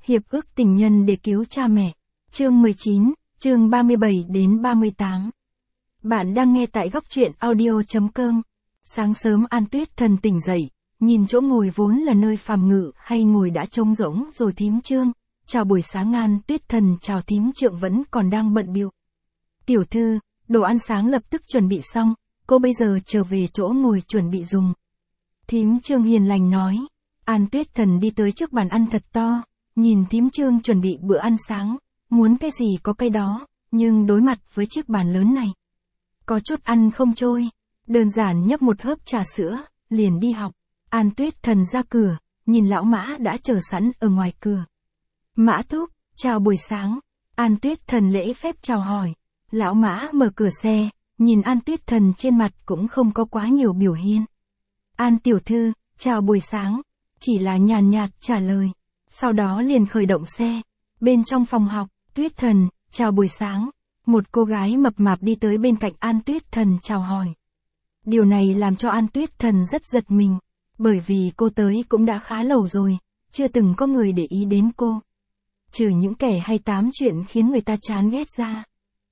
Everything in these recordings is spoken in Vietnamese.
Hiệp ước tình nhân để cứu cha mẹ. Chương 19, chương 37 đến 38. Bạn đang nghe tại góc truyện audio.com. Sáng sớm An Tuyết Thần tỉnh dậy, nhìn chỗ ngồi vốn là nơi phàm ngự hay ngồi đã trống rỗng rồi thím Trương. Chào buổi sáng An Tuyết Thần chào thím Trượng vẫn còn đang bận bịu. Tiểu thư, đồ ăn sáng lập tức chuẩn bị xong, cô bây giờ trở về chỗ ngồi chuẩn bị dùng. Thím Trương hiền lành nói. An Tuyết Thần đi tới trước bàn ăn thật to, nhìn thím Trương chuẩn bị bữa ăn sáng, muốn cái gì có cái đó, nhưng đối mặt với chiếc bàn lớn này, có chút ăn không trôi, đơn giản nhấp một hớp trà sữa, liền đi học. An Tuyết Thần ra cửa, nhìn lão Mã đã chờ sẵn ở ngoài cửa. Mã thúc, chào buổi sáng. An Tuyết Thần lễ phép chào hỏi. Lão Mã mở cửa xe, nhìn An Tuyết Thần trên mặt cũng không có quá nhiều biểu hiện. An tiểu thư, chào buổi sáng, chỉ là nhàn nhạt trả lời. Sau đó liền khởi động xe. Bên trong phòng học, Tuyết Thần, chào buổi sáng. Một cô gái mập mạp đi tới bên cạnh An Tuyết Thần chào hỏi. Điều này làm cho An Tuyết Thần rất giật mình, bởi vì cô tới cũng đã khá lâu rồi, chưa từng có người để ý đến cô. Trừ những kẻ hay tám chuyện khiến người ta chán ghét ra.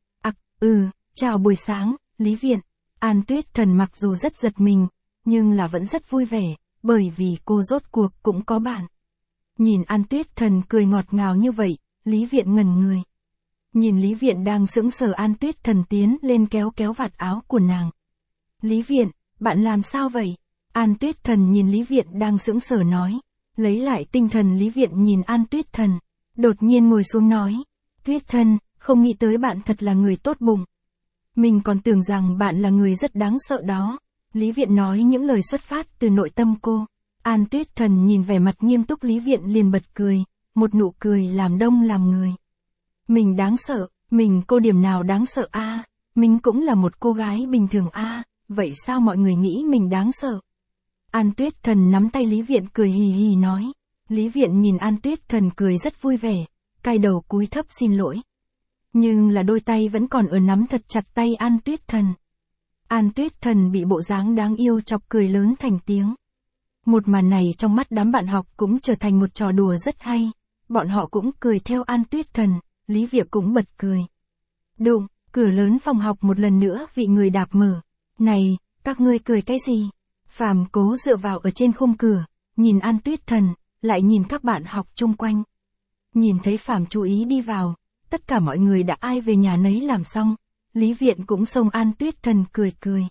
Chào buổi sáng, Lý Viện. An Tuyết Thần mặc dù rất giật mình, nhưng là vẫn rất vui vẻ, bởi vì cô rốt cuộc cũng có bạn. Nhìn An Tuyết Thần cười ngọt ngào như vậy, Lý Viện ngẩn người. Nhìn Lý Viện đang sững sờ An Tuyết Thần tiến lên kéo vạt áo của nàng. Lý Viện, bạn làm sao vậy? An Tuyết Thần nhìn Lý Viện đang sững sờ nói. Lấy lại tinh thần Lý Viện nhìn An Tuyết Thần, đột nhiên ngồi xuống nói. Tuyết Thần, không nghĩ tới bạn thật là người tốt bụng. Mình còn tưởng rằng bạn là người rất đáng sợ đó. Lý Viện nói những lời xuất phát từ nội tâm cô. An Tuyết Thần nhìn vẻ mặt nghiêm túc Lý Viện liền bật cười, một nụ cười làm đông làm người. Mình đáng sợ, cô điểm nào đáng sợ a? Mình cũng là một cô gái bình thường a, vậy sao mọi người nghĩ mình đáng sợ? An Tuyết Thần nắm tay Lý Viện cười hì hì nói. Lý Viện nhìn An Tuyết Thần cười rất vui vẻ, cài đầu cúi thấp xin lỗi. Nhưng là đôi tay vẫn còn ở nắm thật chặt tay An Tuyết Thần. An Tuyết Thần bị bộ dáng đáng yêu chọc cười lớn thành tiếng. Một màn này trong mắt đám bạn học cũng trở thành một trò đùa rất hay. Bọn họ cũng cười theo An Tuyết Thần, Lý Viện cũng bật cười. Đụng, cửa lớn phòng học một lần nữa bị người đạp mở. Này, các ngươi cười cái gì? Phàm Cố dựa vào ở trên khung cửa, nhìn An Tuyết Thần, lại nhìn các bạn học chung quanh. Nhìn thấy Phàm chú ý đi vào, tất cả mọi người đã ai về nhà nấy làm xong. Lý Viện cũng xông An Tuyết Thần cười.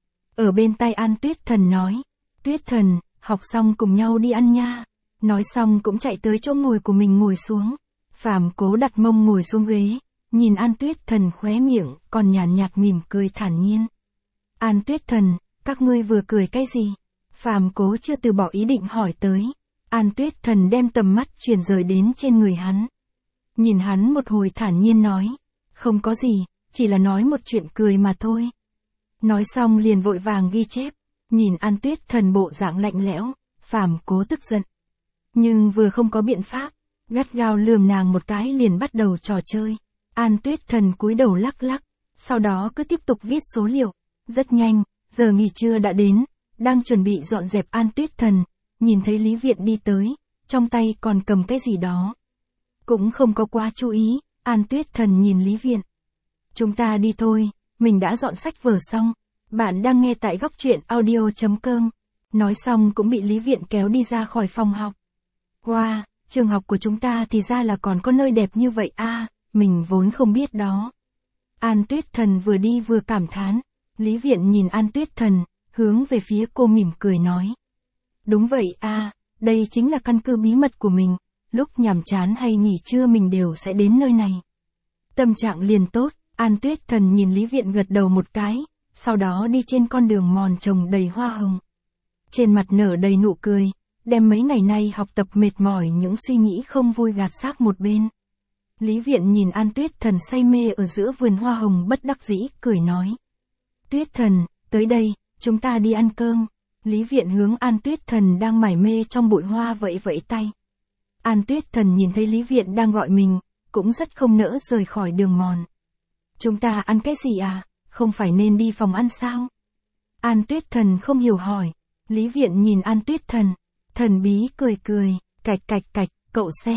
Ở bên tay An Tuyết Thần nói. Tuyết Thần, học xong cùng nhau đi ăn nha. Nói xong cũng chạy tới chỗ ngồi của mình ngồi xuống. Phàm Cố đặt mông ngồi xuống ghế, nhìn An Tuyết Thần khóe miệng, còn nhàn nhạt mỉm cười thản nhiên. An Tuyết Thần, các ngươi vừa cười cái gì? Phàm Cố chưa từ bỏ ý định hỏi tới. An Tuyết Thần đem tầm mắt chuyển rời đến trên người hắn. Nhìn hắn một hồi thản nhiên nói. Không có gì, chỉ là nói một chuyện cười mà thôi. Nói xong liền vội vàng ghi chép. Nhìn An Tuyết Thần bộ dạng lạnh lẽo, Phàm Cố tức giận. Nhưng vừa không có biện pháp, gắt gao lườm nàng một cái liền bắt đầu trò chơi. An Tuyết Thần cúi đầu lắc, sau đó cứ tiếp tục viết số liệu. Rất nhanh, giờ nghỉ trưa đã đến, đang chuẩn bị dọn dẹp An Tuyết Thần, nhìn thấy Lý Viện đi tới, trong tay còn cầm cái gì đó. Cũng không có quá chú ý, An Tuyết Thần nhìn Lý Viện. Chúng ta đi thôi, mình đã dọn sách vở xong. Bạn đang nghe tại góc truyện audio.com. Nói xong cũng bị Lý Viện kéo đi ra khỏi phòng học. Wow, trường học của chúng ta thì ra là còn có nơi đẹp như vậy a, mình vốn không biết đó. An Tuyết Thần vừa đi vừa cảm thán. Lý Viện nhìn An Tuyết Thần, hướng về phía cô mỉm cười nói. Đúng vậy a, đây chính là căn cứ bí mật của mình, lúc nhàm chán hay nghỉ trưa mình đều sẽ đến nơi này. Tâm trạng liền tốt, An Tuyết Thần nhìn Lý Viện gật đầu một cái, sau đó đi trên con đường mòn trồng đầy hoa hồng. Trên mặt nở đầy nụ cười, đem mấy ngày nay học tập mệt mỏi những suy nghĩ không vui gạt xác một bên. Lý Viện nhìn An Tuyết Thần say mê ở giữa vườn hoa hồng bất đắc dĩ, cười nói. Tuyết Thần, tới đây, chúng ta đi ăn cơm. Lý Viện hướng An Tuyết Thần đang mải mê trong bụi hoa vẫy tay. An Tuyết Thần nhìn thấy Lý Viện đang gọi mình, cũng rất không nỡ rời khỏi đường mòn. Chúng ta ăn cái gì à, không phải nên đi phòng ăn sao? An Tuyết Thần không hiểu hỏi. Lý Viện nhìn An Tuyết Thần, thần bí cười, cạch, cậu xem.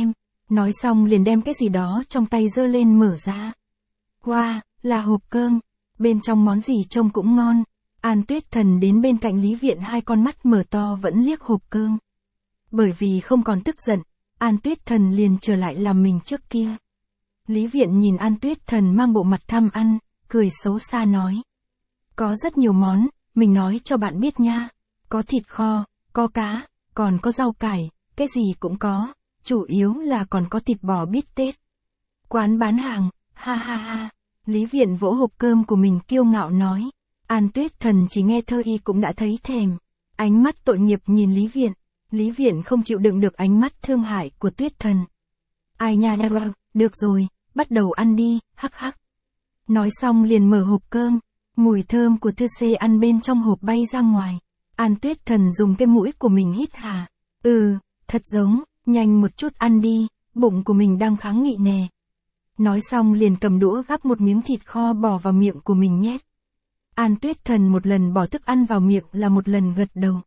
Nói xong liền đem cái gì đó trong tay giơ lên mở ra. Wow, là hộp cơm. Bên trong món gì trông cũng ngon. An Tuyết Thần đến bên cạnh Lý Viện, hai con mắt mở to vẫn liếc hộp cơm. Bởi vì không còn tức giận, An Tuyết Thần liền trở lại làm mình trước kia. Lý Viện nhìn An Tuyết Thần mang bộ mặt tham ăn, cười xấu xa nói. Có rất nhiều món, mình nói cho bạn biết nha. Có thịt kho, có cá, còn có rau cải, cái gì cũng có. Chủ yếu là còn có thịt bò bít tết. Quán bán hàng, ha ha ha. Lý Viện vỗ hộp cơm của mình kiêu ngạo nói. An Tuyết Thần chỉ nghe thơ y cũng đã thấy thèm. Ánh mắt tội nghiệp nhìn Lý Viện. Lý Viện không chịu đựng được ánh mắt thương hại của Tuyết Thần. Ai nha nha, được rồi, bắt đầu ăn đi, hắc hắc. Nói xong liền mở hộp cơm. Mùi thơm của thư xê ăn bên trong hộp bay ra ngoài. An Tuyết Thần dùng cái mũi của mình hít hà. Thật giống, nhanh một chút ăn đi, bụng của mình đang kháng nghị nè. Nói xong liền cầm đũa gắp một miếng thịt kho bỏ vào miệng của mình nhét. An Tuyết Thần một lần bỏ thức ăn vào miệng là một lần gật đầu.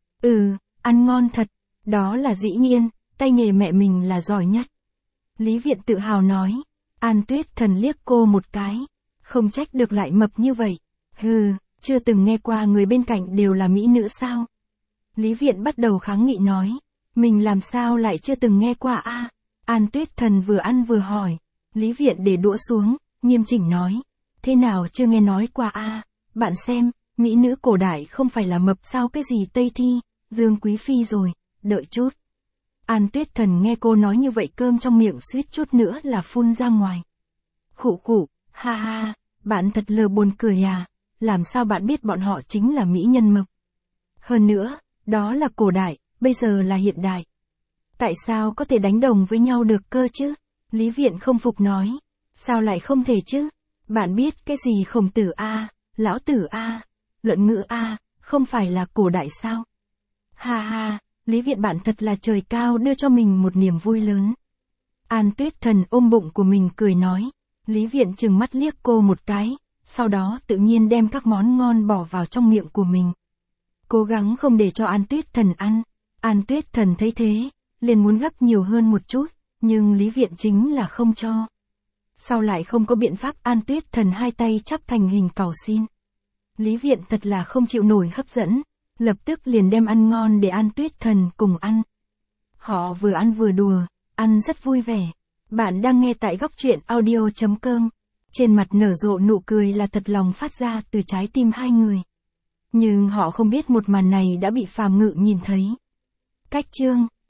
Ăn ngon thật, đó là dĩ nhiên, tay nghề mẹ mình là giỏi nhất. Lý Viện tự hào nói. An Tuyết Thần liếc cô một cái. Không trách được lại mập như vậy. Chưa từng nghe qua người bên cạnh đều là mỹ nữ sao? Lý Viện bắt đầu kháng nghị nói. Mình làm sao lại chưa từng nghe qua a? An Tuyết Thần vừa ăn vừa hỏi. Lý Viện để đũa xuống, nghiêm chỉnh nói. Thế nào chưa nghe nói qua a? Bạn xem, mỹ nữ cổ đại không phải là mập sao, cái gì Tây Thi, Dương Quý Phi rồi, đợi chút. An Tuyết Thần nghe cô nói như vậy cơm trong miệng suýt chút nữa là phun ra ngoài. Khụ khụ, ha ha, bạn thật lờ buồn cười à, làm sao bạn biết bọn họ chính là mỹ nhân mập? Hơn nữa, đó là cổ đại, bây giờ là hiện đại. Tại sao có thể đánh đồng với nhau được cơ chứ? Lý Viện không phục nói. Sao lại không thể chứ? Bạn biết cái gì Khổng Tử a, Lão Tử a, Luận Ngữ a, không phải là cổ đại sao? Ha ha, Lý Viện bạn thật là trời cao đưa cho mình một niềm vui lớn. An Tuyết Thần ôm bụng của mình cười nói. Lý Viện trừng mắt liếc cô một cái, sau đó tự nhiên đem các món ngon bỏ vào trong miệng của mình. Cố gắng không để cho An Tuyết Thần ăn. An Tuyết Thần thấy thế, liền muốn gấp nhiều hơn một chút, nhưng Lý Viện chính là không cho. Sau lại không có biện pháp, An Tuyết Thần hai tay chắp thành hình cầu xin. Lý Viện thật là không chịu nổi hấp dẫn, lập tức liền đem ăn ngon để An Tuyết Thần cùng ăn. Họ vừa ăn vừa đùa, ăn rất vui vẻ. Bạn đang nghe tại góc truyện audio.com. Trên mặt nở rộ nụ cười là thật lòng phát ra từ trái tim hai người. Nhưng họ không biết một màn này đã bị Phàm Ngự nhìn thấy. Cách chương